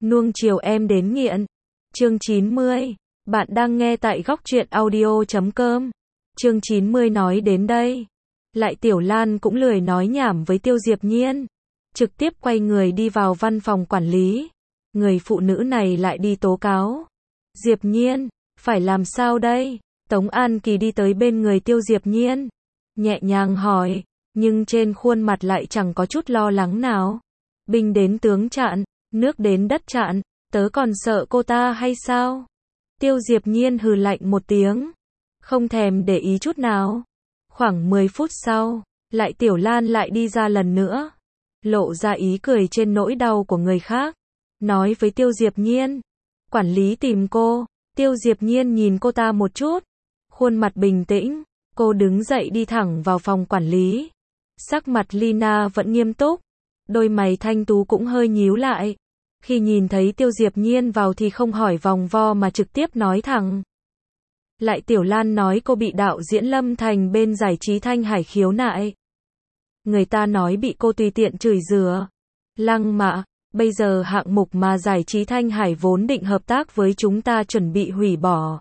Nuông chiều em đến nghiện. Chương 90. Bạn đang nghe tại góc truyện audio.com. Chương 90 nói đến đây. Lại Tiểu Lan cũng lười nói nhảm với Tiêu Diệp Nhiên. Trực tiếp quay người đi vào văn phòng quản lý. Người phụ nữ này lại đi tố cáo. Diệp Nhiên, phải làm sao đây? Tống An Kỳ đi tới bên người Tiêu Diệp Nhiên. Nhẹ nhàng hỏi, nhưng trên khuôn mặt lại chẳng có chút lo lắng nào. Binh đến tướng chặn, nước đến đất chặn, tớ còn sợ cô ta hay sao? Tiêu Diệp Nhiên hừ lạnh một tiếng, không thèm để ý chút nào. Khoảng 10 phút sau, lại Tiểu Lan lại đi ra lần nữa, lộ ra ý cười trên nỗi đau của người khác, nói với Tiêu Diệp Nhiên, quản lý tìm cô. Tiêu Diệp Nhiên nhìn cô ta một chút, khuôn mặt bình tĩnh, cô đứng dậy đi thẳng vào phòng quản lý. Sắc mặt Lina vẫn nghiêm túc, đôi mày thanh tú cũng hơi nhíu lại. Khi nhìn thấy Tiêu Diệp Nhiên vào thì không hỏi vòng vo mà trực tiếp nói thẳng. Lại Tiểu Lan nói cô bị đạo diễn Lâm Thành bên giải trí Thanh Hải khiếu nại. Người ta nói bị cô tùy tiện chửi rủa. Lăng mạ, bây giờ hạng mục mà giải trí Thanh Hải vốn định hợp tác với chúng ta chuẩn bị hủy bỏ.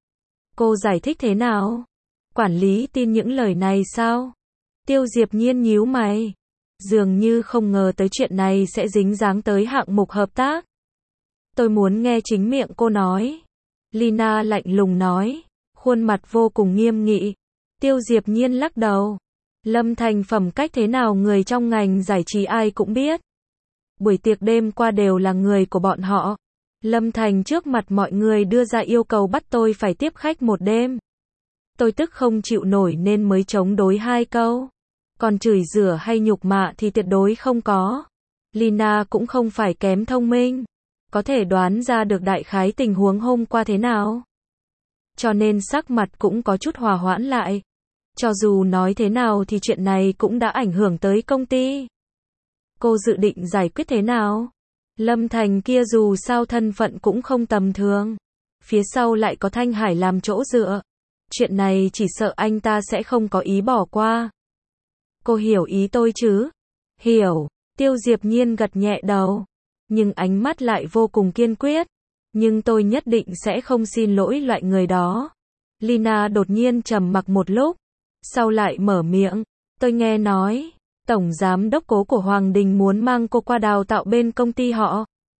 Cô giải thích thế nào? Quản lý tin những lời này sao? Tiêu Diệp Nhiên nhíu mày, dường như không ngờ tới chuyện này sẽ dính dáng tới hạng mục hợp tác. Tôi muốn nghe chính miệng cô nói. Lina lạnh lùng nói, khuôn mặt vô cùng nghiêm nghị. Tiêu Diệp Nhiên lắc đầu. Lâm Thành phẩm cách thế nào người trong ngành giải trí ai cũng biết. Buổi tiệc đêm qua đều là người của bọn họ. Lâm Thành trước mặt mọi người đưa ra yêu cầu bắt tôi phải tiếp khách một đêm. Tôi tức không chịu nổi nên mới chống đối 2 câu. Còn chửi rủa hay nhục mạ thì tuyệt đối không có. Lina cũng không phải kém thông minh, có thể đoán ra được đại khái tình huống hôm qua thế nào. Cho nên sắc mặt cũng có chút hòa hoãn lại. Cho dù nói thế nào thì chuyện này cũng đã ảnh hưởng tới công ty. Cô dự định giải quyết thế nào? Lâm Thành kia dù sao thân phận cũng không tầm thường. Phía sau lại có Thanh Hải làm chỗ dựa. Chuyện này chỉ sợ anh ta sẽ không có ý bỏ qua. Cô hiểu ý tôi chứ? Hiểu. Tiêu Diệp Nhiên gật nhẹ đầu. Nhưng ánh mắt lại vô cùng kiên quyết. Nhưng tôi nhất định sẽ không xin lỗi loại người đó. Lina đột nhiên trầm mặc một lúc. Sau lại mở miệng. Tôi nghe nói, Tổng Giám đốc Cố của Hoàng Đình muốn mang cô qua đào tạo bên công ty họ.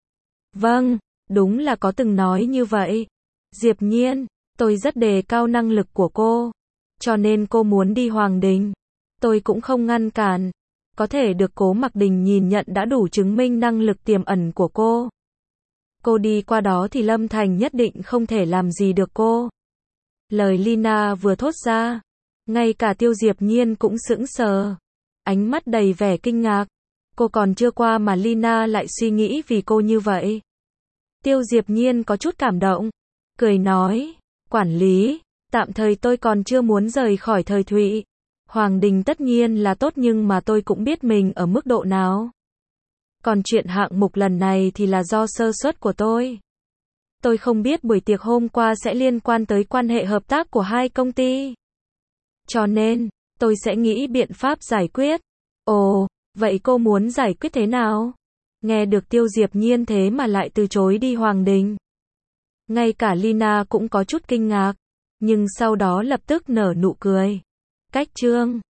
Vâng, đúng là có từng nói như vậy. Diệp Nhiên, tôi rất đề cao năng lực của cô. Cho nên cô muốn đi Hoàng Đình. Tôi cũng không ngăn cản. Có thể được Cố Mặc Đình nhìn nhận đã đủ chứng minh năng lực tiềm ẩn của cô. Cô đi qua đó thì Lâm Thành nhất định không thể làm gì được cô. Lời Lina vừa thốt ra, ngay cả Tiêu Diệp Nhiên cũng sững sờ. Ánh mắt đầy vẻ kinh ngạc. Cô còn chưa qua mà Lina lại suy nghĩ vì cô như vậy. Tiêu Diệp Nhiên có chút cảm động. Cười nói, quản lý, tạm thời tôi còn chưa muốn rời khỏi Thời Thụy. Hoàng Đình tất nhiên là tốt nhưng mà tôi cũng biết mình ở mức độ nào. Còn chuyện hạng mục lần này thì là do sơ suất của tôi. Tôi không biết buổi tiệc hôm qua sẽ liên quan tới quan hệ hợp tác của 2 công ty. Cho nên, tôi sẽ nghĩ biện pháp giải quyết. Ồ, vậy cô muốn giải quyết thế nào? Nghe được Tiêu Diệp Nhiên thế mà lại từ chối đi Hoàng Đình. Ngay cả Lina cũng có chút kinh ngạc, nhưng sau đó lập tức nở nụ cười. Cách chương